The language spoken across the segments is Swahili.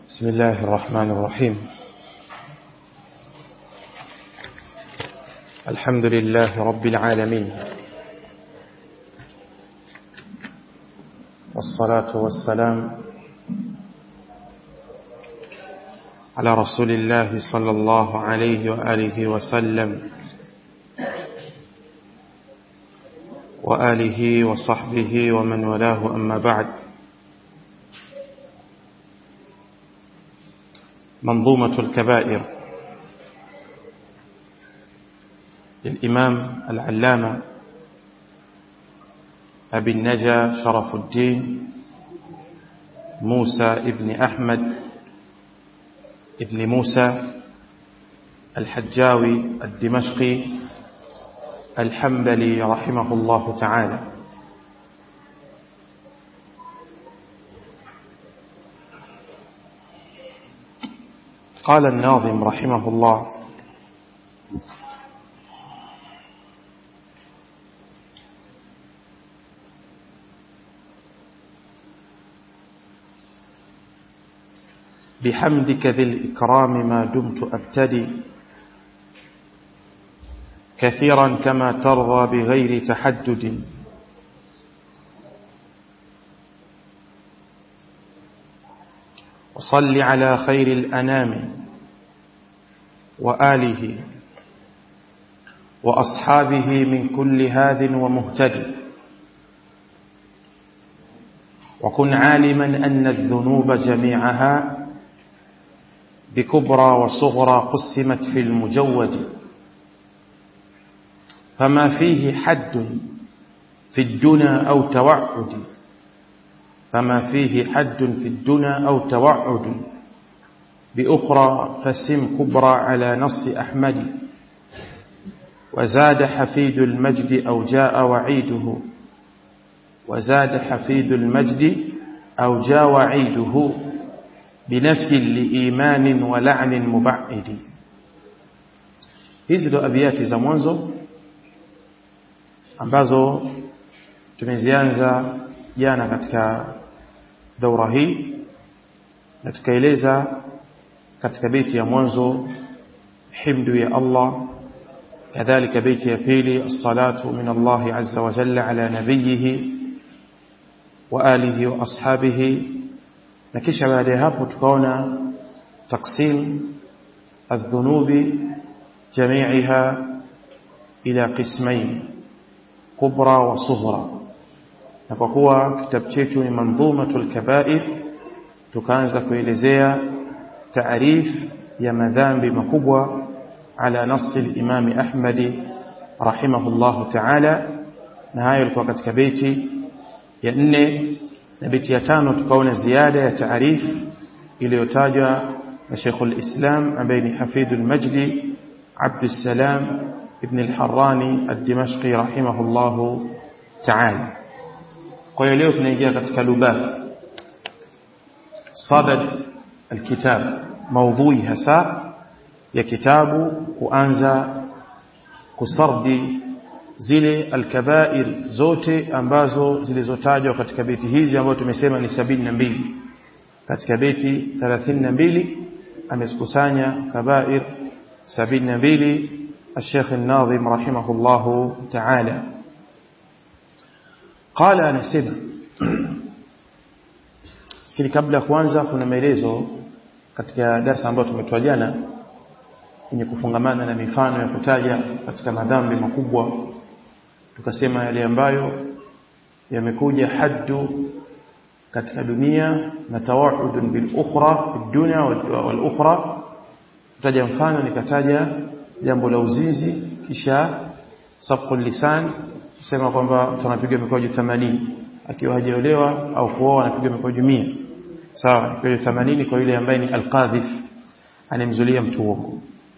بسم الله الرحمن الرحيم. الحمد لله رب العالمين، والصلاة والسلام على رسول الله صلى الله عليه وآله وسلم وآله وصحبه ومن والاه، أما بعد. منظومة الكبائر للإمام العلامة أبي النجا شرف الدين موسى ابن أحمد ابن موسى الحجاوي الدمشقي الحنبلي رحمه الله تعالى. قال الناظم رحمه الله: بحمدك ذي الإكرام ما دمت أبتدي كثيرا كما ترضى بغير تحدد، وصل على خير الأنام وآله وأصحابه من كل هاد ومهتدي، وكن عالما أن الذنوب جميعها بكبرى وصغرى قسمت في المجود، فما فيه حد في الدنا أو توعد، فما فيه حد في الدنا أو توعد بأخرى فسم كبرى على نص أحمد، وزاد حفيد المجد أو جاء وعيده، وزاد حفيد المجد أو جاء وعيده بنفي لإيمان ولعن مبعد. hizi ndo abiyati za mwanzo ambazo tumezianza jana katika daura hii, na tukaeleza katika beti ya mwanzo himdu ya Allah, kadhalika beti ya pili as-salatu min Allah azza wa jalla ala nabiyhi wa alihi wa ashabihi, na kisha baada ya hapo tukaona taqsim adh-dhunubi jami'iha ila qismayn kubra wa sughra. Na kwa kuwa kitabu chetu ni manzumatul kabair, tukaanza kuelezea taarif ya madhambi makubwa ala nasi al-Imam Ahmad rahimahullahu ta'ala, na hayo ilikuwa katika beti ya 4. na beti ya 5 tukaona ziada ya taarif iliyotajwa na Sheikh al-Islam ambaye ni Hafidhul Majdi Abdus Salam ibn al-Harrani ad-Dimashqi rahimahullahu ta'ala. Kwa hiyo leo tunaingia katika lubab sadad alkitab, maudhui hasa ya kitabu, kuanza kusardi zile alkabair zote ambazo zilizotajwa katika beti hizi ambazo tumesema ni 72. Katika beti 32 amezikusanya kabair 72 الشيخ الناظم رحمه الله تعالى. قال anasema kile kabla kuanza kuna maelezo katika darasa ambayo tumetoa jana yenye kufungamana na mifano ya kutaja katika madhambi makubwa. Tukasema yale ambayo yamekuja haddu katika dunia na tawaudun bil ukhra fi dunya wal ukhra. Tutaja mfano, nikataja jambo la uzinzi, kisha sabqul lisan, kusema kwamba tunapiga mikojo 80 akiwa hajaolewa au kuoa anapiga mikojo 100. Sawa, mikojo 80 kwa yule ambaye ni alqadhif, anemzulia mtu uongo.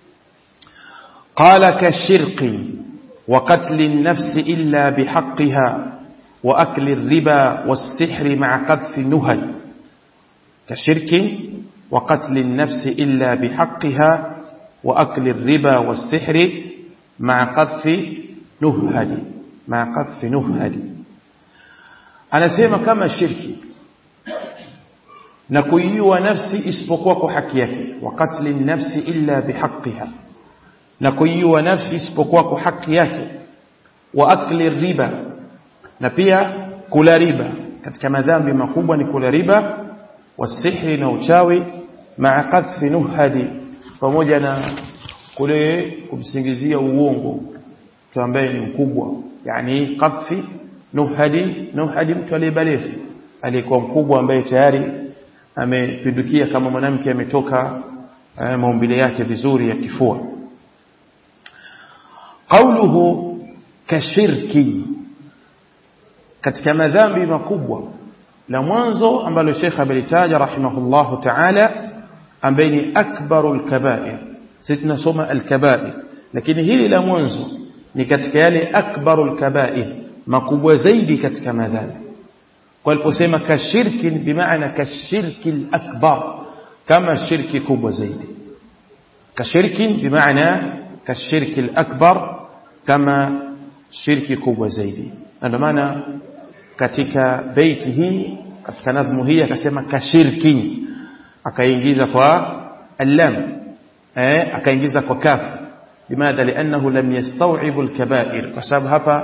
qala kashirqi wa qatli an-nafs illa bihaqqiha wa akli ar-riba was-sihr ma'a qadfi nuhal. kashirqi wa qatli an-nafs illa bihaqqiha wa akli ar-riba was-sihr ma'a qadfi nuhal, ma'a qadfi nuhal. Anasema kama shirki na kuiua nafsi isipokuwa kwa haki yake, wa qatli nafsi illa bihaqqiha, na kuiua nafsi isipokuwa kwa haki yake, wa akli riba, na pia kula riba. Katika madhambi makubwa ni kula riba, wasihri na uchawi, ma'a qadhfi nuhadi, pamoja na kule kumsingizia uongo mtu ambaye ni mkubwa, yani qadhfi nuhadi mtu aliyebalighi, aliyekuwa mkubwa ambaye tayari amepindukia, kama mwanamke ametoka maumbile yake vizuri ya kifua. Qawluhu kashirki, katika madhambi makubwa la mwanzo ambalo Sheikh amelitaja rahimahullahu ta'ala, ambaye ni akbarul kaba'ir. Sisi tunasoma al-kaba'ir, lakini hili la mwanzo ni katika yale akbarul kaba'ir, makubwa zaidi katika madhambi. Kwa aliposema kashirki, bimaana kashirki al-akbar, kama shirki kubwa zaidi. Kashirki bimaana kashirki al-akbar, kama shirki kubwa zaidi. Ndio maana katika baiti hii, katika nadhmu hii akasema kashirki, akaingiza kwa allam, akaingiza kwa kaf. Limadha? Li'annahu lam yastaw'ibu al-kaba'ir, kwa sababu hapa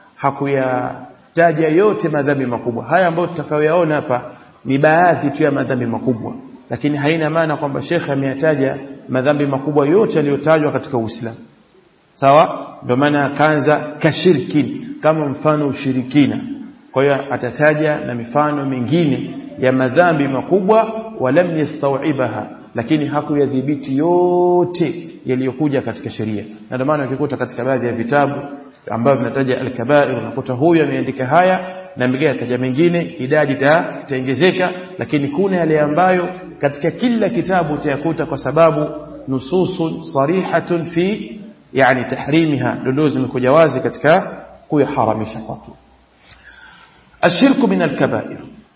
hakuyataja yote madhambi makubwa. Haya ambayo tutakayoyaona hapa ni baadhi tu ya madhambi makubwa, lakini haina maana kwamba Sheikh ameyataja madhambi makubwa yote yaliyotajwa katika Uislamu. Sawa? Ndio maana akaanza kashirki, kama mfano ushirikina. Kwa hiyo atataja na mifano mingine ya madhambi makubwa, walam yastau'ibaha, lakini hakuyadhibiti yote yaliyokuja katika sheria. Na ndio maana ukikuta katika baadhi ya vitabu ambavyo vinataja al-kaba'ir, unakuta huyu ameandika haya na mwingine ataja mengine, idadi itaongezeka, lakini kuna yale ambayo katika kila kitabu utayakuta, kwa sababu nususun sarihatun fi yani tahrimiha, dondoo zimekuja wazi katika kuyaharamisha kwake. Ashirku min al-kaba'ir,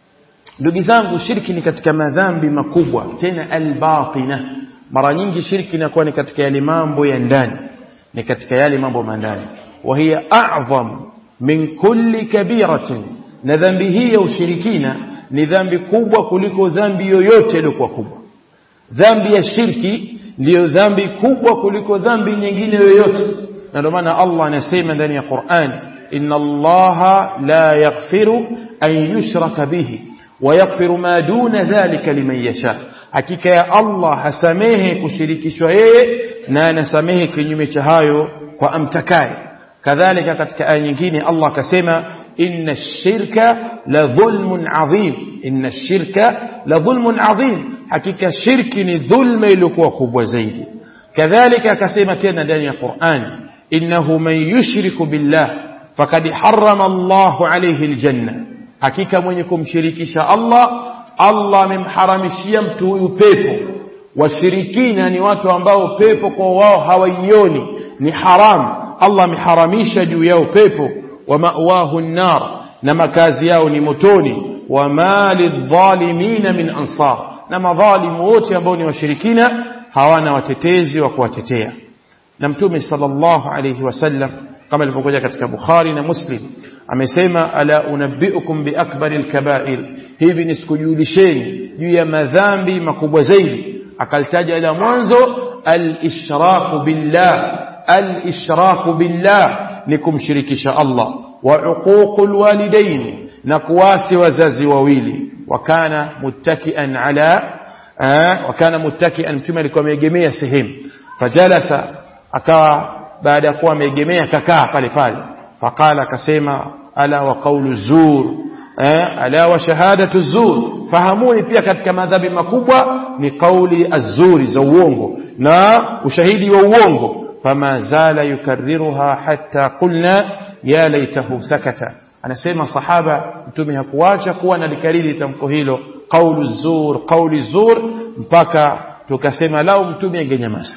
ndugu zangu, shirki ni katika madhambi makubwa, tena al-batina. Mara nyingi shirki inakuwa ni katika yale mambo ya ndani, ni katika yale mambo mandani. Wa hiya a'zam min kulli kabiratin, na dhambi hii ya ushirikina ni dhambi kubwa kuliko dhambi yoyote iliyokuwa kubwa. Dhambi ya shirki ndiyo dhambi kubwa kuliko dhambi nyingine yoyote. Na ndio maana Allah anasema ndani ya Qur'an, inna Allaha la yaghfiru an yushraka bihi wa yaghfiru ma duna dhalika liman yasha, hakika ya Allah hasamehe kushirikishwa yeye na anasamehe kinyume cha hayo kwa amtakaye. Kadhalika katika aya nyingine Allah akasema, inna ash-shirka la dhulmun adhim, inna ash-shirka la dhulmun adhim, hakika shirki ni dhulma iliyokuwa kubwa zaidi. Kadhalika akasema tena ndani ya Qur'an, innahu man yushriku billah faqad harrama Allahu alayhi aljanna, hakika mwenye kumshirikisha Allah, Allah amemharamishia mtu huyu pepo. Washirikina ni watu ambao pepo kwa wao hawaioni, ni haram. Allah ameharamisha juu yao pepo. Wa ma'wahu an-nar, na makazi yao ni motoni. Wa ma lidh-dhalimin min ansar, na madhalimu wote ambao ni washirikina hawana watetezi wa kuwatetea. Na Mtume sallallahu alayhi wasallam kama ilivyokuja katika Bukhari na Muslim amesema, ala unabbiukum bi akbaril kaba'ir, hivi nisikujulisheni juu ya madhambi makubwa zaidi. Akalitaja ila mwanzo al-ishraku billah, al-ishraku billah ni kumshirikisha Allah, wa uququl walidain, na kuasi wazazi wawili. Wakana muttakian ala wakana muttakian, Mtume alikuwa ameegemea sehemu, fajalasa, akawa baada ya kuwa ameegemea kakaa pale pale, faqala, akasema, ala wa qawlu zur, ala wa shahadatu zur. Fahamuni pia katika madhambi makubwa ni kauli azuri, za uongo na ushahidi wa uongo. Fama zala yukarriruha hatta qulna ya laitahu sakata, anasema sahaba, Mtume hakuacha kuwa nalikariri tamko hilo, qawlu zur, qawli zur, mpaka tukasema lao Mtume angenyamaza.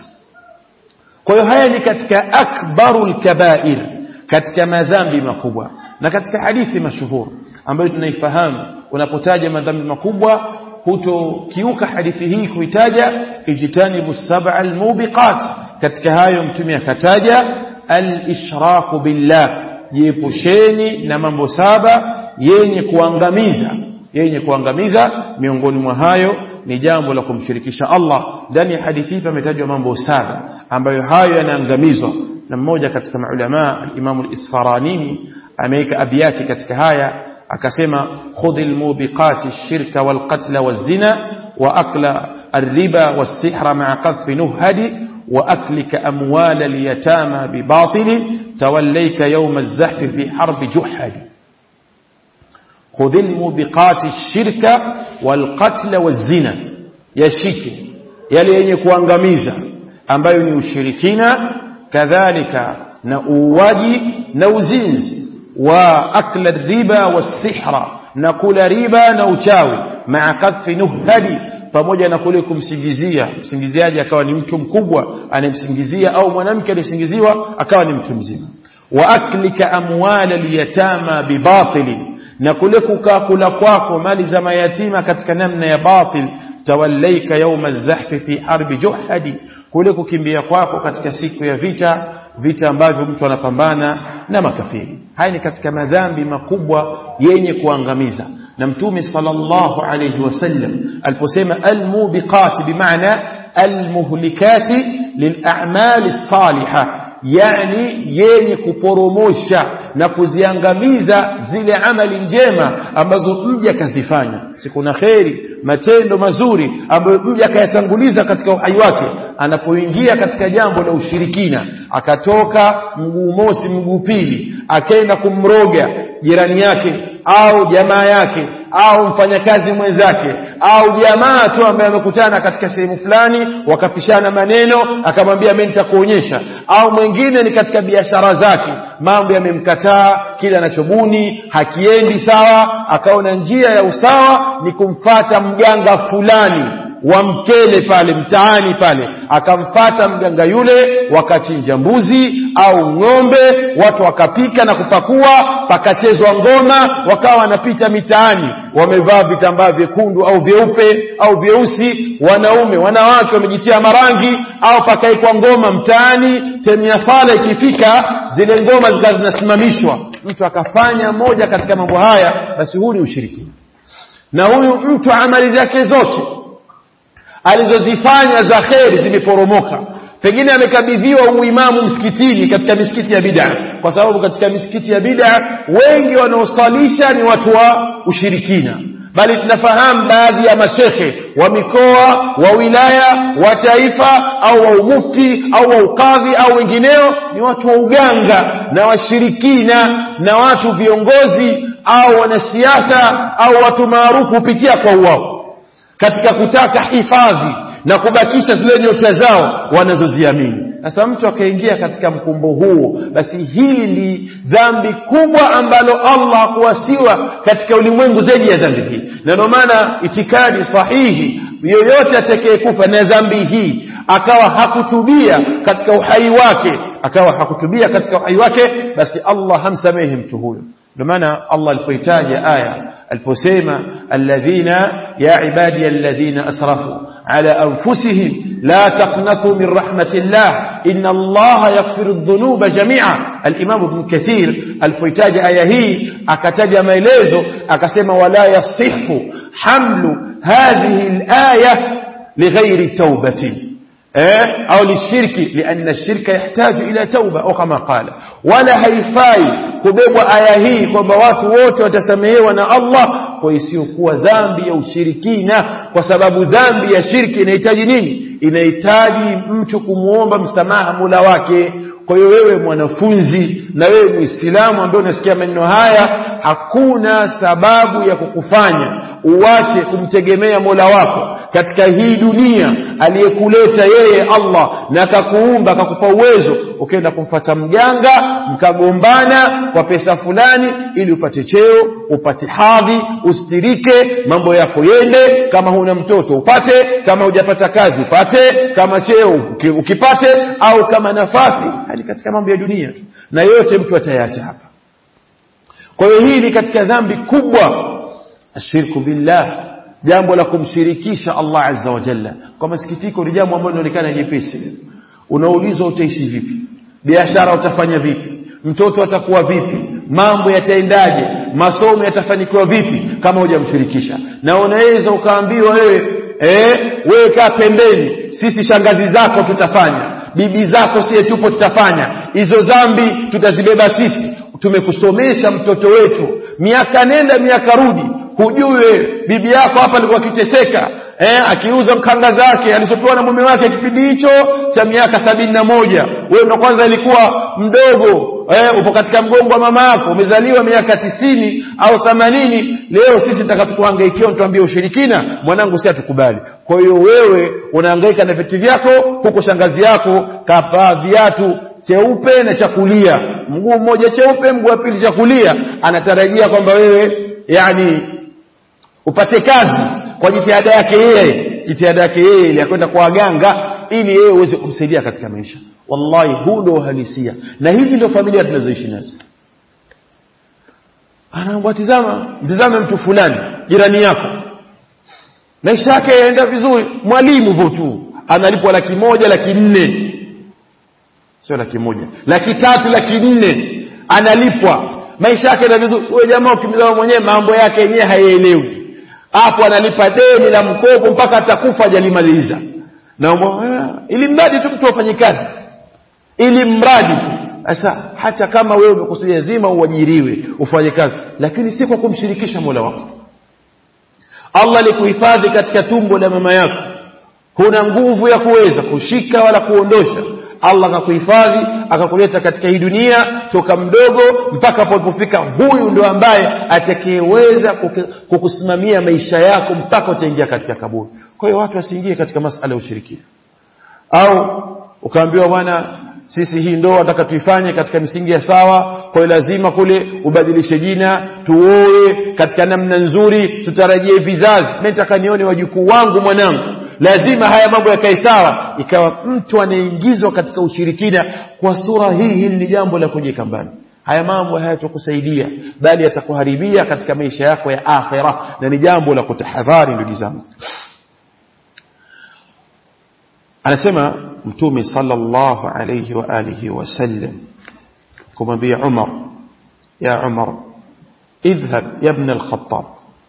Kwa hiyo haya ni katika akbarul kaba'ir, katika madhambi makubwa. Na katika hadithi mashuhuri ambayo tunaifahamu, unapotaja madhambi makubwa hutokiuka hadithi hii kuitaja ijtanibu sab'al mubiqat. Katika hayo Mtume akataja al-ishraku billah, jiepusheni na mambo saba yenye kuangamiza, yenye kuangamiza. Miongoni mwa hayo ni jambo la kumshirikisha Allah. Ndani ya hadithi pametajwa mambo 7 ambayo hayo yanaangamizwa, na mmoja katika maulama al-Imam al-Isfarani ameweka abiyati katika haya akasema, khudhil mubiqati ash-shirka wal qatla waz zina wa akla الربا والسحر مع قذف نهد وأكلك أموال اليتامى بباطل توليك يوم الزحف في حرب جحد. خذ الموبقات الشرك والقتل والزنا يشيك يلي يكوانغميزا ambayo ni ushirikina, kadhalika na uwaji na uzinzi, wa akla riba wasihra, na kula riba na uchawi, maa qadhfi nuhadi, pamoja na kule kumsingizia msingiziaji akawa ni mtu mkubwa anayemsingizia, au mwanamke aliyesingiziwa akawa ni mtu mzima. Wa aklika amwala al-yatama bibatil, na kule kula kwako mali za mayatima katika namna ya batil. Tawallaika yawma az-zahfi fi harbi juhadi, kule kukimbia kwako katika siku ya vita ambavyo mtu anapambana na makafiri. Haya ni katika madhambi makubwa yenye kuangamiza. Na Mtume sallallahu alayhi wasallam aliposema al-mubiqat bimaana al-muhlikati lil-a'mali as-salihah, yani yenye kuporomosha na kuziangamiza zile amali njema ambazo mja kazifanya, siku na kheri, matendo mazuri ambayo mja kayatanguliza katika uhai wake. Anapoingia katika jambo la ushirikina, akatoka mguu mosi mguu pili, akaenda kumroga jirani yake au jamaa yake au mfanyakazi mwenzake au jamaa tu ambaye amekutana katika sehemu fulani wakapishana maneno, akamwambia mimi nitakuonyesha, au mwingine ni katika biashara zake, mambo yamemkataa, kila anachobuni hakiendi sawa, akaona njia ya usawa ni kumfata mganga fulani wa Mkele pale mtaani pale, akamfata mganga yule, wakachinja mbuzi au ng'ombe, watu wakapika na kupakua, pakachezwa ngoma, wakawa wanapita mitaani wamevaa vitambaa vyekundu au vyeupe au vyeusi, wanaume wanawake wamejitia marangi, au pakaikwa ngoma mtaani. Temu ya sala ikifika, zile ngoma zikawa zinasimamishwa, mtu akafanya moja katika mambo haya, basi huu ni ushirikina. Na huyu mtu amali zake zote alizozifanya za kheri zimeporomoka. Pengine amekabidhiwa uimamu msikitini katika misikiti ya bid'a, kwa sababu katika misikiti ya bid'a wengi wanaosalisha ni watu wa ushirikina, bali tunafahamu baadhi ya mashekhe wa mikoa, wa wilaya, wa taifa, au wa mufti au wa ukadhi au wengineo ni watu wa uganga na washirikina, na watu viongozi au wanasiasa au watu maarufu kupitia kwa wao katika kutaka hifadhi na kubakisha zile nyota zao wanazoziamini. Sasa mtu akaingia katika mkumbo huo, basi hili ni dhambi kubwa ambalo Allah hakuwasiwa katika ulimwengu zaidi ya dhambi hii. Na ndio maana itikadi sahihi, yoyote atakayekufa na dhambi hii akawa hakutubia katika uhai wake, basi Allah hamsamehi mtu huyo. Ndio maana Allah alipoitaja aya, aliposema alladhina ya ibadi alladhina asrafu ala anfusihim la taqnatu min rahmatillah inna Allaha yaghfiru dhunuba jami'a. Al-Imam Ibn Kathir alipoitaja aya hii akataja maelezo, akasema wala yasihhu hamlu hadhihi al-aya lighairi tawbatin au lishirki, lianna shirka yahtaju ila tauba, au kama qala. Wala haifai kubebwa aya hii kwamba watu wote watasamehewa na Allah kwa isiyokuwa dhambi ya ushirikina, kwa sababu dhambi ya shirki inahitaji nini? Inahitaji mtu kumuomba msamaha Mola wake. Kwa hiyo wewe mwanafunzi na wewe Muislamu ambaye unasikia maneno haya, hakuna sababu ya kukufanya uache kumtegemea Mola wako katika hii dunia aliyekuleta yeye Allah na akakuumba akakupa uwezo, ukaenda kumfuata mganga mkagombana kwa pesa fulani ili upate cheo, upate hadhi, ustirike, mambo yako yende, kama huna mtoto upate, kama hujapata kazi upate, kama cheo ukipate, au kama nafasi, hali katika mambo ya dunia tu, na yote mtu atayaacha hapa. Kwa hiyo hii ni katika dhambi kubwa, ashirku billah, jambo la kumshirikisha Allah azza wa jalla. Kwa masikitiko ni jambo ambalo linaonekana jepesi. Unaulizwa utaishi vipi, biashara utafanya vipi, mtoto atakuwa vipi, mambo yataendaje, masomo yatafanikiwa vipi kama hujamshirikisha? Na unaweza ukaambiwa wewe kaa pembeni, sisi shangazi zako tutafanya, bibi zako sie tupo tutafanya, hizo dhambi tutazibeba sisi. Tumekusomesha mtoto wetu miaka nenda miaka rudi, hujue bibi yako hapa alikuwa akiteseka akiuza mkanga zake alizopewa na mume wake kipindi hicho cha miaka 71. Wewe ndo kwanza ilikuwa mdogo, upo katika mgongo wa mama yako, umezaliwa miaka 90 au 80. Leo sisi tutakapokuhangaikia tuambie ushirikina, mwanangu si atukubali. Kwa hiyo wewe unahangaika na vitu vyako, huko shangazi yako kavaa viatu cheupe na chakulia, mguu mmoja cheupe mguu wa pili chakulia, anatarajia kwamba wewe yani upate kazi kwa jitihada yake yeye ile ya kwenda kwa waganga ili yeye uweze kumsaidia katika maisha. Wallahi huu ndio uhalisia, na hizi ndio familia tunazoishi nazo. Mtazame mtu fulani jirani yako, maisha yake yaenda vizuri, mwalimu votu analipwa 100,000 200,000, sio 100,000, 300,000 400,000 analipwa, maisha yake yana vizuri. Wewe jamaa ukimzama mwenyewe mambo yake yenyewe hayaelewi, hapo analipa deni la mkopo mpaka atakufa hajalimaliza. Na ili mradi tu mtu afanye kazi, ili mradi tu. Sasa hata kama wewe umekusudia lazima uajiriwe ufanye kazi, lakini si kwa kumshirikisha Mola wako. Allah alikuhifadhi katika tumbo la mama yako, huna nguvu ya kuweza kushika wala kuondosha. Allah akakuhifadhi akakuleta katika hii dunia toka mdogo mpaka unapofika. Huyu ndio ambaye atakayeweza kukusimamia maisha yako mpaka utaingia katika kaburi. Kwa hiyo watu wasiingie katika masuala ya ushirikina. Au ukaambiwa bwana, sisi hii ndoa nataka tuifanye katika misingi ya sawa, kwa hiyo lazima kule ubadilishe jina, tuoe katika namna nzuri, tutarajie vizazi. Mimi nataka nione wajukuu wangu mwanangu, lazima haya mambo yakae sawa. Ikawa mtu anaingizwa katika ushirikina kwa sura hii, hili ni jambo la kujika mbali. Haya mambo hayatakusaidia bali yatakuharibia katika maisha yako ya akhira, na ni jambo la kutahadhari ndugu zangu. Anasema Mtume sallallahu alayhi wa alihi wasallam kumwambia Umar, ya Umar idhhab ya ibn al-Khattab.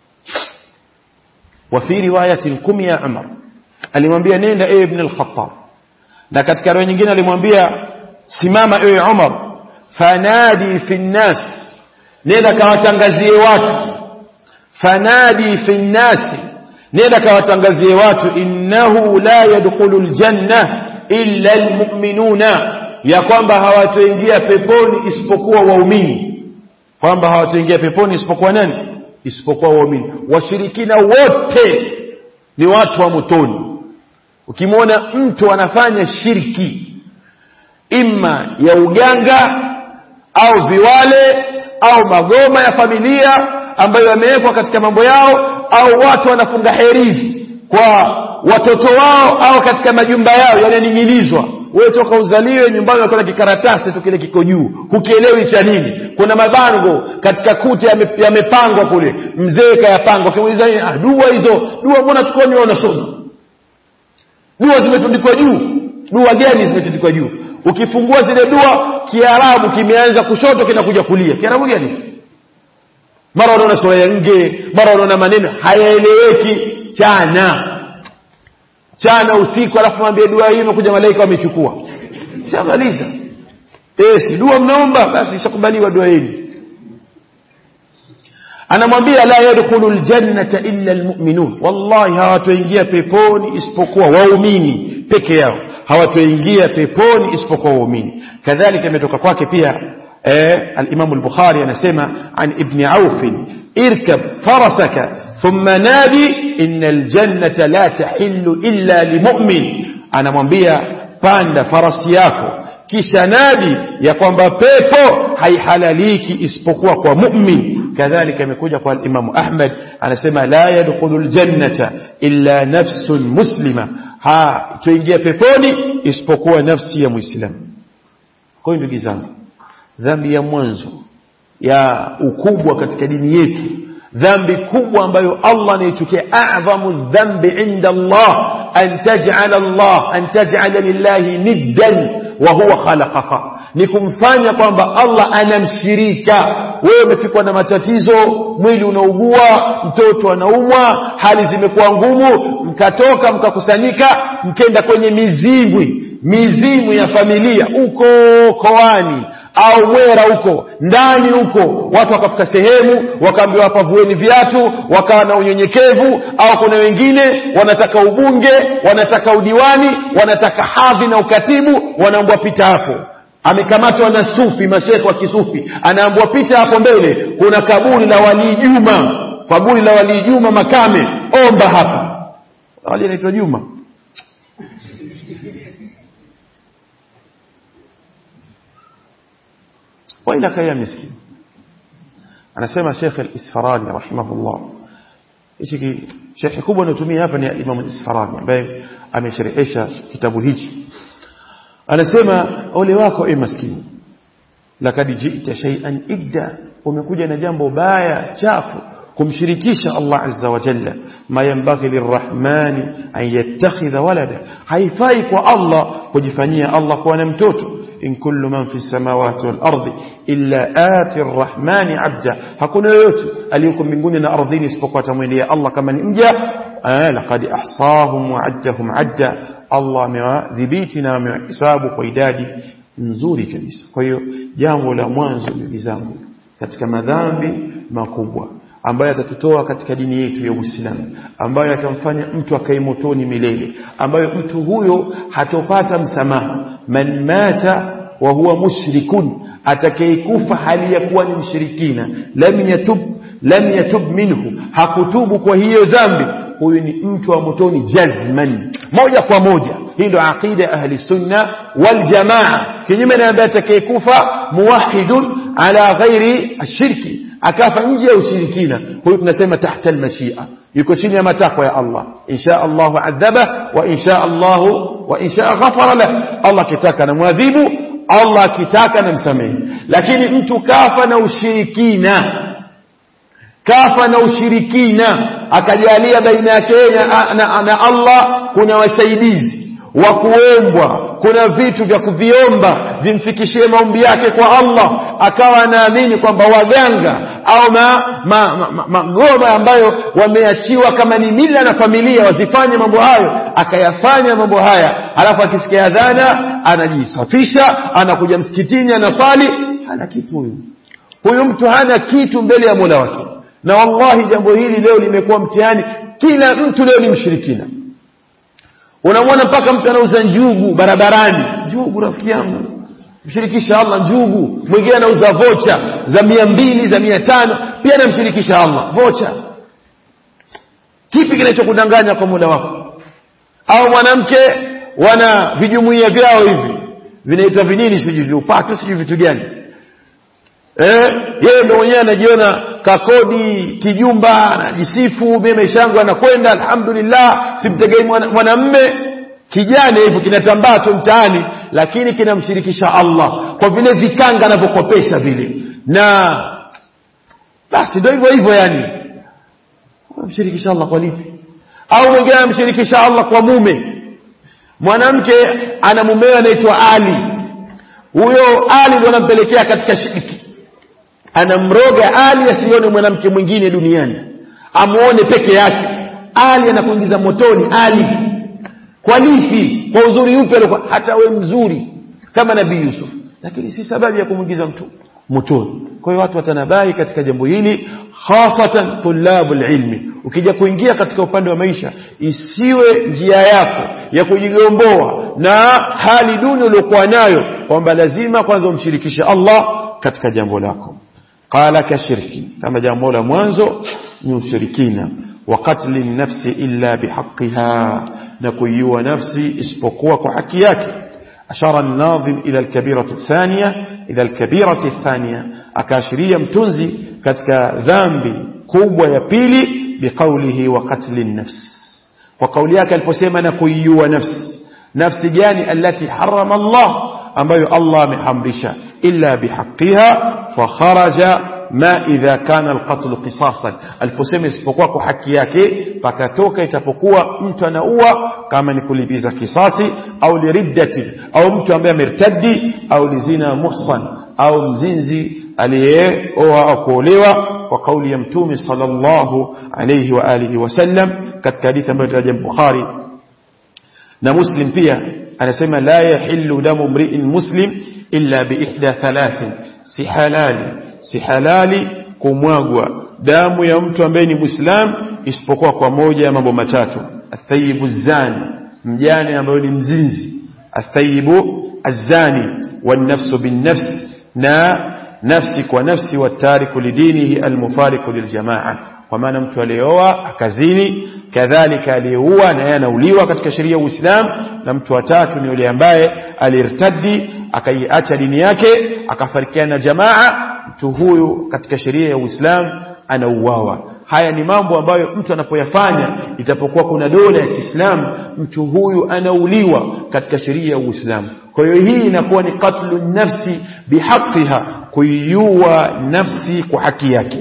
Wa fi riwayatin kum ya Umar, alimwambia nenda ibn al-Khattab. Na katika riwaya nyingine alimwambia simama ewe Umar, fanadi fi nnas, nenda kawatangazie watu. Fanadi fi nnas, nenda kawatangazie watu, innahu la yadkhulul janna illa almu'minuna, ya kwamba hawatoingia peponi isipokuwa waumini. Kwamba hawatoingia peponi isipokuwa nani? Isipokuwa waumini. Washirikina wote ni watu wa motoni. Ukimwona mtu anafanya shirki imma ya uganga au viwale au magoma ya familia ambayo yamewekwa katika mambo yao, au watu wanafunga herizi kwa watoto wao au katika majumba yao yananing'inizwa, wewe toka uzaliwe nyumbani unakuwa na kikaratasi tu kile kiko juu, hukielewi cha nini. Kuna mabango katika kuti yamepangwa kule, mzee kayapangwa, kimuuliza dua hizo, dua mbona tukoni wanasoma? Dua zimetundikwa juu, dua gani zimetundikwa juu? Ukifungua zile dua, Kiarabu kimeanza kushoto kinakuja kulia. Kiarabu gani? Mara unaona sura ya nge, mara unaona maneno hayaeleweki. Chana usiku, alafu mwambie dua hii imekuja malaika wamechukua. Shamaliza. Si dua mnaomba, basi ishakubaliwa dua hii. Anamwambia la yadkhulul jannata illa almu'minun, wallahi hawatoingia peponi isipokuwa waumini peke yao. Hawatoingia peponi isipokuwa waumini. Kadhalika imetoka kwake pia الإمام البخاري anasema عن ابن عوف اركب فرسك ثم نادي إن الجنة لا تحل إلا لمؤمن. anamwambia panda farasi yako kisha nadi ya kwamba pepo haihalaliki isipokuwa kwa mu'min. Kadhalika imekuja kwa Imam Ahmad anasema la yadkhulul jannata illa nafsun muslima, tuingia peponi isipokuwa nafsi ya Muislamu. Kwa hiyo ndugu zangu, dhambi ya mwanzo ya ukubwa katika dini yetu, dhambi kubwa ambayo Allah anaichukia, a'dhamu dhambi inda Allah an taj'ala lillahi niddan wa huwa khalaqaka, ni kumfanya kwamba Allah anamshirika. Wewe umefikwa na matatizo, mwili unaugua, mtoto anaumwa, hali zimekuwa ngumu, mkatoka mkakusanyika mkenda kwenye mizimu ya familia uko koani au Mwera huko ndani huko, watu wakafika sehemu wakaambiwa hapa vueni viatu, wakawa na unyenyekevu. Au kuna wengine wanataka ubunge, wanataka udiwani, wanataka hadhi na ukatibu, wanaambiwa pita hapo. Amekamatwa na sufi, mashekhi wa kisufi, anaambiwa pita hapo mbele, kuna kaburi la Wali Juma Makame, omba hapa. Wali anaitwa Juma. وإلى كيا مسكين. anasema Sheikh al-Isfarani rahimahullah, hichi Sheikh kubwa anatumia hapa ni Imam al-Isfarani ambaye amesherehesha kitabu hichi. Anasema ole wako maskini, lakad ji'ta shay'an idda, umekuja na jambo baya chafu, kumshirikisha Allah azza wa jalla. Ma yanbaghi lirrahmani an yattakhidha walada, haifai kwa Allah kujifanyia Allah kuwa na mtoto. in kullu man fi samawati wal ardi illa ati arrahmani abda, hakuna yoyote aliyoko mbinguni na ardhini isipokuwa atamwendea Allah kama ni mja. Laqad ahsahum wa addahum adda, Allah amewadhibiti na amewahesabu kwa idadi nzuri kabisa. Kwa hiyo jambo la mwanzo ndugu zangu katika madhambi makubwa ambayo atatutoa katika dini yetu ya Uislamu, ambayo atamfanya mtu akae motoni milele, ambayo mtu huyo hatopata msamaha, man mata wa huwa mushrikun, atakayekufa hali ya kuwa ni mshirikina, lam yatub minhu, hakutubu kwa hiyo dhambi, huyu ni mtu wa motoni jazman, moja kwa moja. Hii ndio aqida ahli sunna wal jamaa. Kinyume na ambaye atakayekufa muwahhidun ala ghairi ashirki, akafa nje ya ushirikina, huyu tunasema tahta almashia, yuko chini ya matakwa ya Allah. insha Allah adhaba wa insha ghafara la, Allah kitaka na muadhibu, Allah kitaka na msamehe. Lakini mtu kafa na ushirikina, akajalia baina yake na Allah kuna wasaidizi wa kuombwa, kuna vitu vya kuviomba vimfikishie maombi yake kwa Allah, akawa anaamini kwamba waganga au magoma ambayo wameachiwa kama ni mila na familia wazifanye mambo hayo, akayafanya mambo haya, alafu akisikia adhana anajisafisha, anakuja msikitini anaswali, hana kitu huyu mtu hana kitu mbele ya Mola wake. Na wallahi jambo hili leo limekuwa mtihani, kila mtu leo ni mshirikina. Unamwona mpaka mtu anauza njugu barabarani, njugu rafiki yangu, mshirikisha Allah njugu. Mwingine anauza vocha za 200 za 500, pia anamshirikisha Allah vocha. Kipi kinachokudanganya kwa Mola wako? Au mwanamke wana vijumuiya vyao hivi vinaitwa vinini, sijui upato, sijui vitu gani, yeye ndio mwenyewe anajiona kakodi kijumba, anajisifu, mimi maisha yangu anakwenda alhamdulillah, simtegei mwanamume. Kijana hivyo kinatambaa tu mtaani, lakini kinamshirikisha Allah kwa vile vikanga anavyokopesha vile, na basi ndio hivyo yani, kumshirikisha Allah kwa lipi? Au mwingine anamshirikisha Allah kwa mume. Mwanamke ana mume anaitwa Ali, huyo Ali ndio anampelekea katika shirki, anamroga Ali asione mwanamke mwingine duniani, amuone peke yake. Ali anakuingiza motoni. Ali kwa lipi? Kwa uzuri upi alikuwa? Hata we mzuri kama Nabii Yusuf, lakini si sababu ya kumuingiza mtu motoni. Kwa hiyo watu watanabai katika jambo hili, hasatan tulabul ilmi. Ukija kuingia katika upande wa maisha, isiwe njia yako ya kujigomboa na hali duni uliyokuwa nayo kwamba lazima kwanza umshirikishe Allah katika jambo lako. Qala kashirki, kama jambo la mwanzo ni ushirikina. Wa qatli nafsi illa bihaqqiha, na kuiua nafsi isipokuwa kwa haki yake. Ashara an-nadhim ila al-kabirati ath-thaniya, akaashiria mtunzi katika dhambi kubwa ya pili, biqaulihi wa qatli an-nafs, kwa kauli yake aliposema na kuiua nafsi. Nafsi gani? allati harrama Allah, ambayo Allah amehamrisha, illa bihaqqiha, fa kharaja ma idha kana alqatl qisasan, aliposema isipokuwa kwa haki yake pakatoka itapokuwa mtu anaua kama ni kulipiza kisasi, au liriddati, au mtu ambaye amertadi, au lizina muhsan, au mzinzi aliyeoa au kuolewa, kwa kauli ya Mtume sallallahu alayhi wa alihi wasallam katika hadithi ambayo taja Bukhari na Muslim pia, anasema la yahillu damu mri'in muslim illa bi ihda thalathin, si halali kumwagwa damu ya mtu ambaye ni Muislam isipokuwa kwa moja ya mambo matatu: athayibu zani, mjane ambaye ni mzinzi; athayibu azani, wan nafsu bin nafs, na nafsi kwa nafsi; wa tariku lidinihi almufariqu liljamaa, kwa maana mtu aliyeoa akazini, kadhalika aliyeua na yeye anauliwa katika sheria ya Uislamu. Na mtu wa tatu ni yule ambaye alirtadi akaiacha dini yake akafarikiana na jamaa, mtu huyu katika sheria ya Uislamu anauawa. Haya ni mambo ambayo mtu anapoyafanya itapokuwa kuna dola ya Kiislamu, mtu huyu anauliwa katika sheria ya Uislamu. Kwa hiyo hii inakuwa ni qatlu nafsi bihaqqiha, kuiua nafsi kwa haki yake.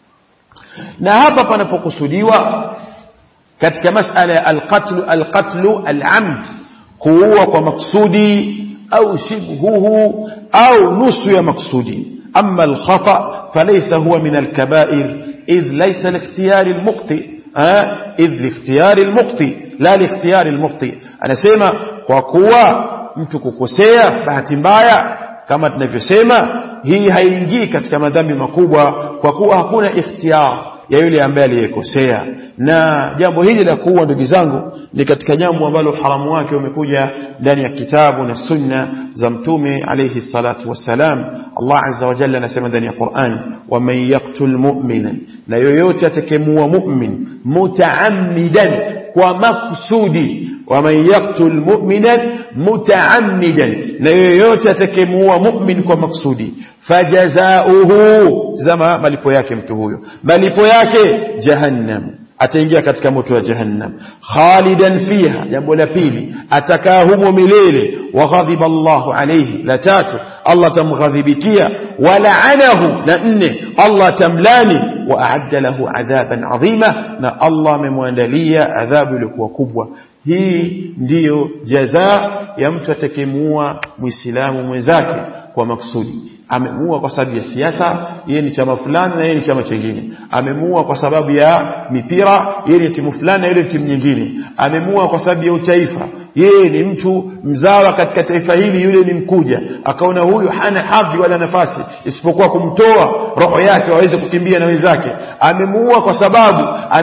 Na hapa panapokusudiwa katika masala ya alqatlu al'amd, kuua kwa maksudi au shibhuhu au nusu ya maksudi. Amma alkhata falaysa huwa min alkaba'ir idh laysa likhtiyari almuqti, idh likhtiyari almuqti la likhtiyari almuqti. Anasema kwa kuwa mtu kukosea bahati mbaya kama tunavyosema, hii haingii katika madhambi makubwa kwa kuwa hakuna ikhtiyar ya yule ambaye aliyekosea. Na jambo hili la kuua, ndugu zangu, ni katika jambo ambalo haramu wake umekuja ndani ya kitabu na sunna za Mtume alayhi salatu wassalam. Allah azza wa jalla anasema ndani ya Qur'an, wa man yaqtul mu'mina, na yoyote atakemua mu'min mutaammidan, kwa makusudi. wa man yaqtul mu'mina mutaammidan, na yoyote atakemua mu'min kwa makusudi, fajazaohu, zama malipo yake mtu huyo, malipo yake jahannam, ataingia katika moto wa jahannam, khalidan fiha. Jambo la pili, atakaa humo milele. Wa ghadiba Allahu alayhi, la tatu, Allah tamghadhibikia. Wa la'anahu, la nne, Allah tamlani. Wa a'adda lahu adhaban adhima, na Allah amemwandalia adhabu iliyokuwa kubwa. Hii ndiyo jaza ya mtu atakemua Muislamu mwenzake kwa maksudi. Amemuua kwa sababu ya siasa, yeye ni chama fulani na yeye ni chama kingine. Amemuua kwa sababu ya mipira, yeye ni timu fulani na yeye ni timu nyingine. Amemuua kwa sababu ya utaifa, yeye ni mtu mzawa katika taifa hili, yule ni mkuja, akaona huyu hana hadhi wala nafasi isipokuwa kumtoa roho yake waweze kukimbia na wenzake. Amemuua kwa sababu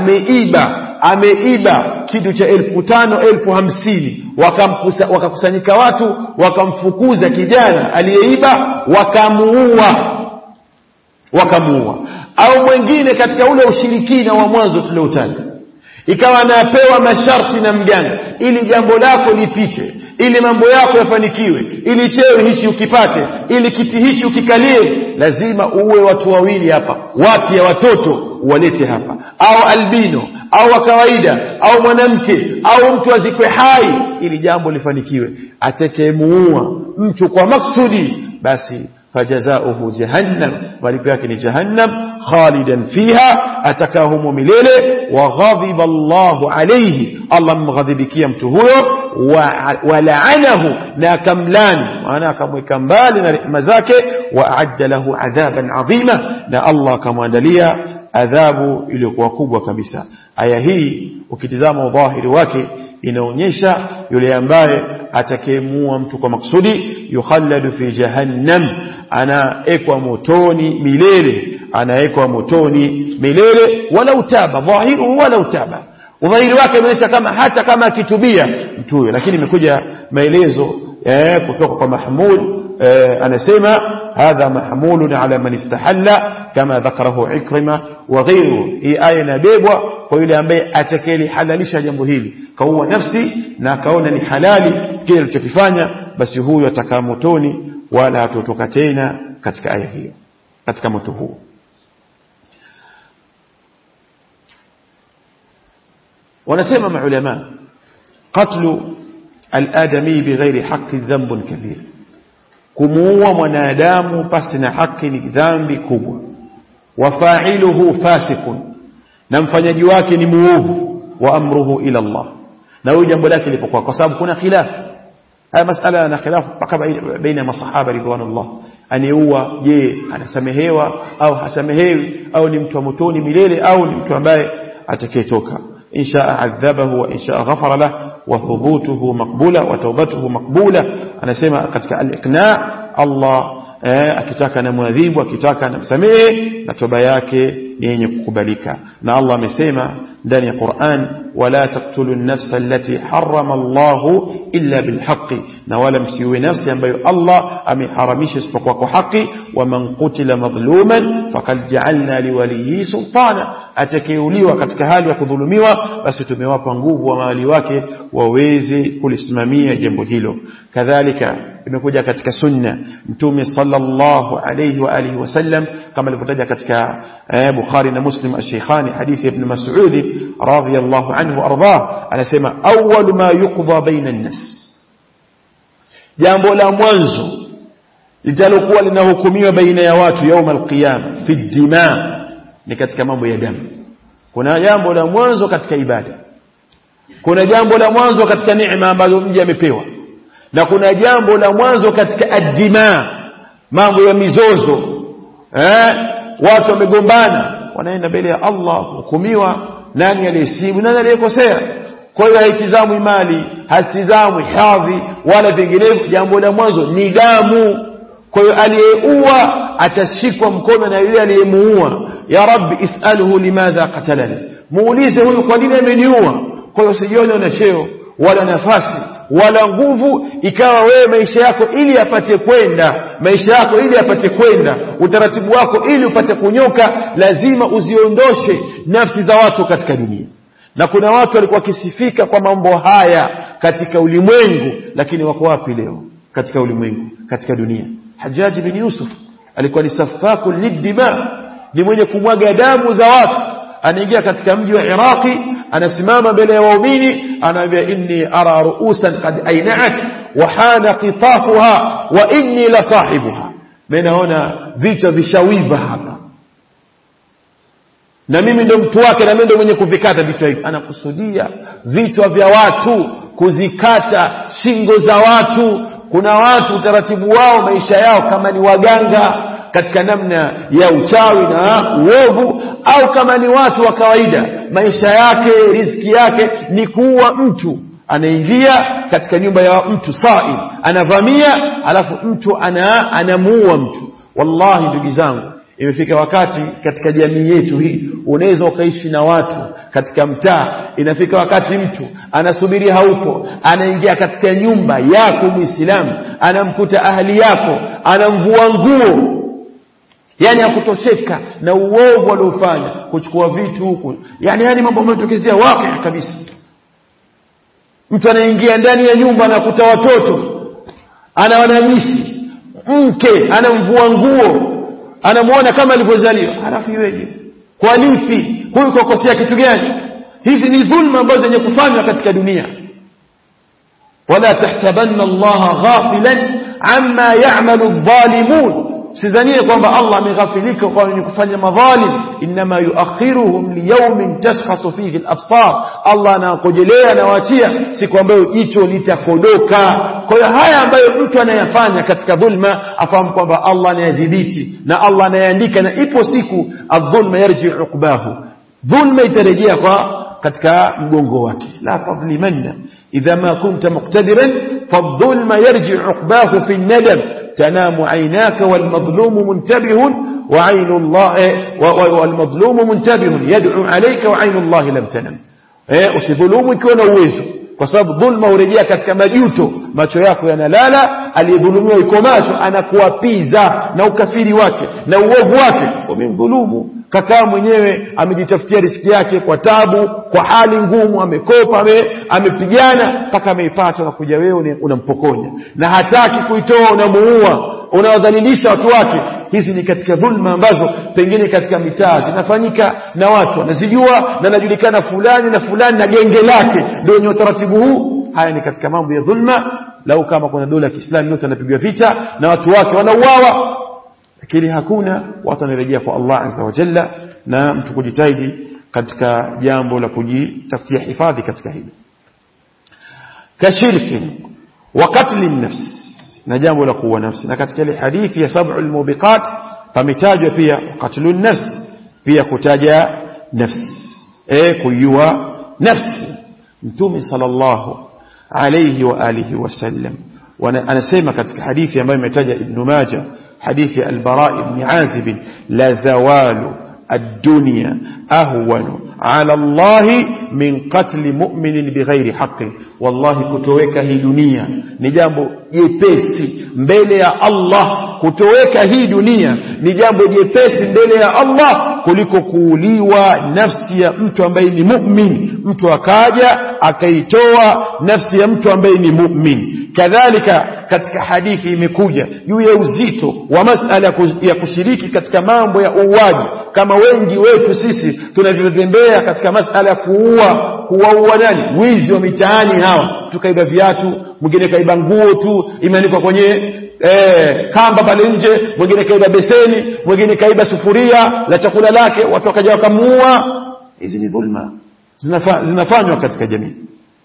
ameiba kitu cha 5,000, 50,000, wakakusanyika watu wakamfukuza kijana aliyeiba, wakamuua. Au mwingine katika ule ushirikina wa mwanzo tuliotaja, ikawa anapewa masharti na mganga, ili jambo lako lipite, ili mambo yako yafanikiwe, ili cheo hichi ukipate, ili kiti hichi ukikalie, lazima uwe watu wawili hapa, wapya watoto walete hapa, au albino au wa kawaida au mwanamke au mtu azikwe hai, ili jambo lifanikiwe. Atakayemuua mtu kwa maksudi, basi fajazaohu jahannam, malipo yake ni jahannam, khalidan fiha, atakahumu milele. Wa ghadhiba Allahu alayhi, Allah mghadhibikia mtu huyo. Wa la'anahu, na akamlani, maana akamweka mbali na rehema zake. Wa a'adda lahu adhaban adhima, na Allah akamwandalia adhabu iliyokuwa kubwa kabisa. Aya hii ukitizama udhahiri wake inaonyesha yule ambaye atakayemua mtu kwa maksudi, yukhalladu fi jahannam, anaekwa motoni milele, wala utaba dhahiru, wala utaba. Udhahiri wake unaonyesha kama hata kama akitubia mtu huyo, lakini imekuja maelezo kutoka kwa Mahmud, anasema hadha mahmulun ala man istahalla kama dhakarahu Ikrima wa ghayruhu. Hii aya inabebwa kwa yule ambaye atakayelihalalisha jambo hili, kaua nafsi na akaona ni halali kile alichokifanya, basi huyo atakaa motoni wala hatotoka tena katika aya hiyo, katika moto huo. Wanasema maulama, qatlu al-adami bighairi haqqi dhanbun kabir, kumuua mwanadamu pasi na haki ni dhambi kubwa. wa fa'iluhu fasiqun, na mfanyaji wake ni muovu, wa amruhu ila Allah, na huyo jambo lake lipokuwa, kwa sababu kuna khilaf. Haya masala na khilaf mpaka baina ya masahaba ridwanullah, aniua je anasamehewa au hasamehewi, au ni mtu wa motoni milele, au ni mtu ambaye atakayetoka. إن شاء عذبه وإن شاء غفر له وثبوته مقبولة وتوبته مقبولة. أنا سمع قد الإقناع الله akitaka na muadhibu, akitaka na msamehe, na toba yake ni yenye kukubalika. Na Allah amesema ndani ya Qur'an, wala taqtulun nafsa allati harrama Allahu illa bilhaqqi, na wala msiue nafsi ambayo Allah ameharamisha isipokuwa kwa haki. Wa man qutila madhluman faqad ja'alna liwalihi sultana, atakayeuliwa katika hali ya kudhulumiwa, basi tumewapa nguvu wa mali wake waweze kulisimamia jambo hilo. Kadhalika imekuja katika sunna Mtume sallallahu alayhi wa alihi wasallam, kama ilivyotaja katika Bukhari na Muslim al-Shaykhani, hadithi ibn Mas'ud radhiyallahu anhu ardhah, anasema awwal ma yuqda baina an-nas, jambo la mwanzo litalokuwa linahukumiwa baina ya watu يوم القيامه fi dima, ni katika mambo ya damu. Kuna jambo la mwanzo katika ibada, kuna jambo la mwanzo katika neema ambazo mja amepewa, na kuna jambo la mwanzo katika ad-dima, mambo ya mizozo. Watu wamegombana, wanaenda mbele ya Allah hukumiwa nani aliyesibu nani aliyekosea. Kwa hiyo haitizamwi mali, haitizamwi hadhi wala vinginevyo, jambo la mwanzo ni damu. Kwa hiyo aliyeua atashikwa mkono na yule aliyemuua, ya rabbi is'aluhu limadha qatalani, muulize huyu kwa nini ameniua. Kwa hiyo usijione una cheo wala nafasi wala nguvu, ikawa wewe maisha yako ili apate kwenda, maisha yako ili apate kwenda, utaratibu wako ili upate kunyoka, lazima uziondoshe nafsi za watu katika dunia. Na kuna watu walikuwa kisifika kwa mambo haya katika ulimwengu, lakini wako wapi leo katika ulimwengu, katika dunia? Hajjaj bin Yusuf alikuwa ni safaku lidima, ni mwenye kumwaga damu za watu. Anaingia katika mji wa Iraqi, anasimama mbele ya waumini, anaambia inni ara ru'usan qad ayna'at wa hana qitafuha wa inni la sahibuha, mimi naona vichwa vishawiva hapa na mimi ndo mtu wake, na mimi ndo mwenye kuvikata vichwa hivi. Anakusudia vichwa vya watu, kuzikata shingo za watu. Kuna watu utaratibu wao, maisha yao kama ni waganga katika namna ya uchawi na uovu, au kama ni watu wa kawaida, maisha yake, riziki yake ni kuua mtu. Anaingia katika nyumba ya mtu sa'i, anavamia, alafu mtu anamuua mtu. Wallahi ndugu zangu, imefika wakati katika jamii yetu hii, unaweza ukaishi na watu katika mtaa, inafika wakati mtu anasubiri haupo, anaingia katika nyumba yako Muislamu, anamkuta ahli yako, anamvua nguo, yani hakutosheka na uovu aliofanya, kuchukua vitu huko. Yani mambo yametokea wazi kabisa. Mtu anaingia ndani ya nyumba, anakuta watoto, anawanajisi mke, anamvua nguo, anamuona kama alivyozaliwa. Halafu iweje? Kwa lipi? Huyu kokosea kitu gani? Hizi ni dhulma ambazo zenye kufanywa katika dunia. Wala tahsabanna Allah ghafilan amma ya'malu adh-dhalimun, sidhanie kwamba Allah ameghafilika kwa wenye kufanya madhalim. Inma yuakhiruhum liyawmin tashkhasu fihi al-absar, Allah anakojelea na waachia siku ambayo jicho litakodoka. Kwa hiyo haya ambayo mtu anayafanya katika dhulma, afahamu kwamba Allah anayadhibiti na Allah anayaandika, na ipo siku adh-dhulma yarji'u uqbahu, dhulma itarejea kwa katika mgongo wake. La tadhlimanna idha ma kunta muqtadiran fadh-dhulma yarji'u uqbahu fi an-nadam, تنام عيناك والمظلوم منتبه وعين الله والمظلوم منتبه يدعو عليك وعين الله لم تنم. usidhulumu ikiwa na uwezo, kwa sababu dhulma urejea katika majuto, macho yako yanalala, aliyedhulumiwa yuko macho, anakuapiza na ukafiri wake na uovu wake. Umemdhulumu kaka mwenyewe, amejitafutia riziki yake kwa tabu, kwa hali ngumu, amekopa, amepigana mpaka ameipata, na kuja wewe unampokonya, na hataki kuitoa, unamuua, unawadhalilisha watu wake. Hizi ni katika dhulma ambazo pengine katika mitaa zinafanyika na watu wanazijua, na najulikana fulani na fulani na genge lake ndio wenye utaratibu huu. Haya ni katika mambo ya dhulma. Lau kama kuna dola ya Kiislamu yote inapigwa vita na watu wake wanauawa, lakini hakuna, watu wanarejea kwa Allah azza wa jalla, na mtu kujitahidi katika jambo la kujitafutia hifadhi katika hili. Kashirki wa qatli nafs, na jambo la kuua nafsi. Na katika ile hadithi ya sab'ul mubiqat pametajwa pia qatlu nafs, pia kutaja nafsi, kuiua nafsi. Mtume sallallahu alayhi wa alihi wasallam anasema katika hadithi ambayo imetaja Ibn Majah, hadithi al-Bara ibn Azib, la zawalu ad-dunya ahwanu ala Allah min qatli mu'minin bighairi haqqin. Wallahi, kutoweka hii dunia ni jambo jepesi mbele ya Allah. Kutoweka hii dunia ni jambo jepesi mbele ya Allah kuliko kuuliwa nafsi ya mtu ambaye ni mu'min. Mtu akaja akaitoa nafsi ya mtu ambaye ni mu'min. Kadhalika katika hadithi imekuja juu ya uzito wa masala ya kushiriki katika mambo ya uuaji, kama wengi wetu sisi tunavyotembea katika masala ya kuwaua nani, wizi wa mitaani hawa. Tukaiba viatu, mwingine kaiba nguo tu imeandikwa kwenye kamba pale nje, mwingine kaiba beseni, mwingine kaiba sufuria la chakula lake, watu wakaja wakamuua. Hizi ni dhulma zinafanywa katika jamii.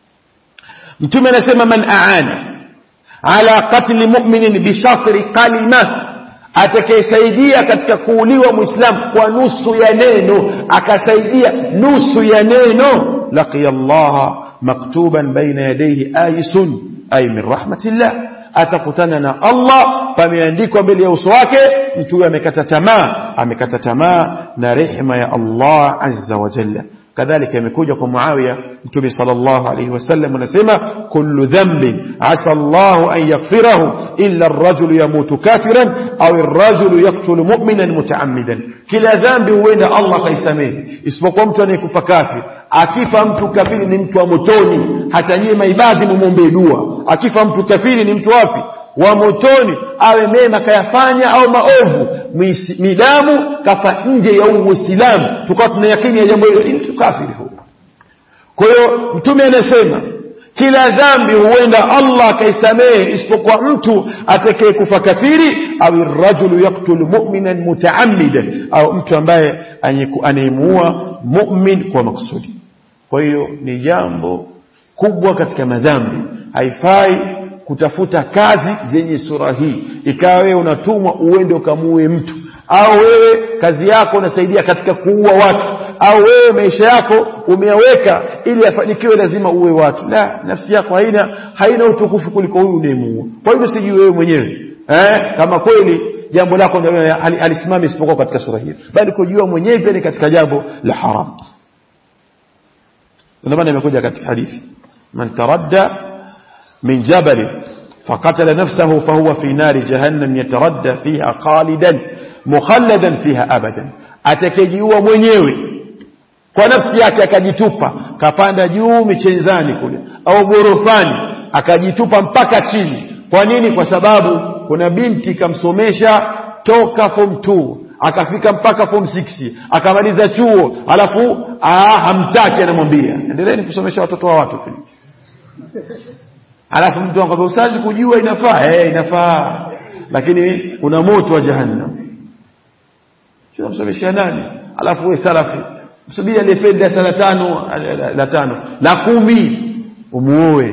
Mtume anasema man aana ala qatli mu'minin bi shafri kalima, atakayesaidia katika kuuliwa muislamu kwa nusu ya neno, akasaidia nusu ya neno, laqiya Allah maktuban baina yadayhi aisun ay min rahmatillah, atakutana na Allah pameandikwa mbele ya uso wake mtu huyo amekata tamaa na rehema ya Allah azza wa jalla. Kadhalika imekuja kwa Muawiya, Mtume sallallahu alayhi wasallam anasema kullu dhanbin asa Allah an yaghfirahu illa ar-rajulu yamutu kafiran au ar-rajulu yaqtulu mu'minan mutaammidan. Kila dhambi huenda Allah kaisamehe isipokuwa mtu anayekufa kafiri. Akifa mtu kafiri ni mtu wa motoni, hata nyie maibadhi mumombe dua. Akifa mtu kafiri ni mtu wapi? Wa motoni, awe mema kayafanya au maovu. Midamu kafa nje ya Uislamu, tukawa tunayakini ya jambo hilo, ni mtu kafiri huyo. Kwa hiyo Mtume anasema kila dhambi huenda Allah kaisamehe isipokuwa mtu atakayekufa kafiri, au ar-rajulu yaqtulu mu'minan mutaammidan, au mtu ambaye anayemuua mu'min kwa makusudi. Kwa hiyo ni jambo kubwa katika madhambi. Haifai kutafuta kazi zenye sura hii, ikawa wewe unatumwa uende ukamuue mtu, au wewe kazi yako unasaidia katika kuua watu, au wewe maisha yako umeyaweka ili afanikiwe lazima uwe watu. La, nafsi yako haina utukufu kuliko huyu unayemuua. Kwa hiyo usiji wewe mwenyewe kama kweli jambo lako halisimami isipokuwa katika sura hii, bali kujua mwenyewe pia ni katika jambo la haram. Ndio maana imekuja katika hadithi, man taradda min jabal فقتل نفسه فهو في نار جهنم يتردى فيها خالدا مخلدا فيها أبدا. Atakayejiua mwenyewe kwa nafsi yake akajitupa, kapanda juu michenzani kule au gorofani akajitupa mpaka chini. Kwa nini? Kwa sababu kuna binti kamsomesha toka form 2 akafika mpaka form 6 akamaliza chuo, alafu hamtaki, anamwambia endeleeni kusomesha watoto wa watu. Alafu mtu anakwambia usazi kujua inafaa, inafaa, lakini kuna moto wa jahannam. Sio msomeshia nani? Alafu wewe salafi msubiri aliyefeli darasa la 5 la 10 umuoe.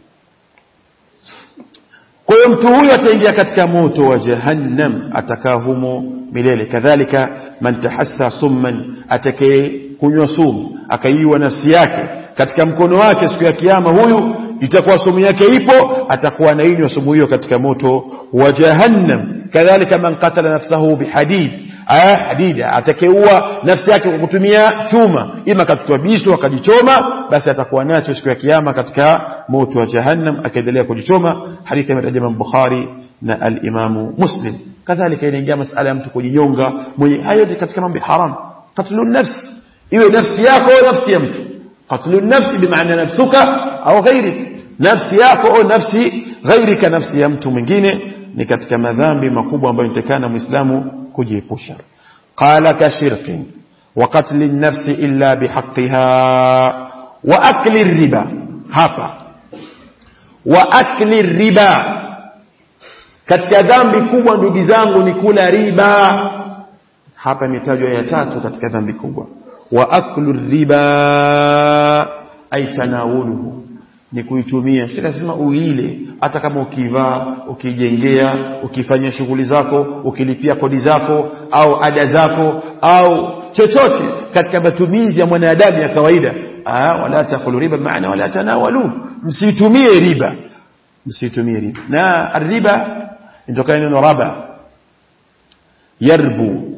Kwa hiyo mtu huyo ataingia katika moto wa jahannam, atakaa humo milele. Kadhalika man tahassa summan, atakaye kunywa sumu akaiwa nafsi yake katika mkono wake siku ya kiyama, huyu itakuwa sumu yake ipo, atakuwa anainywa sumu hiyo katika moto wa jahannam. Kadhalika man qatala nafsahu bihadid, hadida, atakayeua nafsi yake kwa kutumia chuma, ima katika bisu akajichoma, basi atakuwa nacho siku ya kiyama katika moto wa jahannam, akaendelea kujichoma. Hadithi ya Imam Bukhari na al-Imam Muslim. Kadhalika inaingia masala ya mtu kujinyonga mwenye, hayo ni katika mambo haram. Qatlun nafs, iwe nafsi yako au nafsi ya mtu. Qatlun nafsi bimaana nafsuka au ghairik, nafsi yako au nafsi ghairika, nafsi ya mtu mwingine, ni katika madhambi makubwa ambayo inatakana Muislamu kujiepusha. Qala ka shirkin wa qatli an-nafsi illa bihaqqiha wa akli riba. Hapa wa akli riba, katika dhambi kubwa ndugu zangu ni kula riba. Hapa imetajwa ya tatu katika dhambi kubwa. Wa aklu riba ay tanawuluhu, ni kuitumia, si lazima uile, hata kama ukivaa, ukijengea, ukifanya shughuli zako, ukilipia kodi zako au ada zako au chochote katika matumizi ya mwanadamu ya kawaida. Wala takulu riba maana wala tanawalu, msitumie riba, msitumie riba. Na riba inatokana na raba, yarbu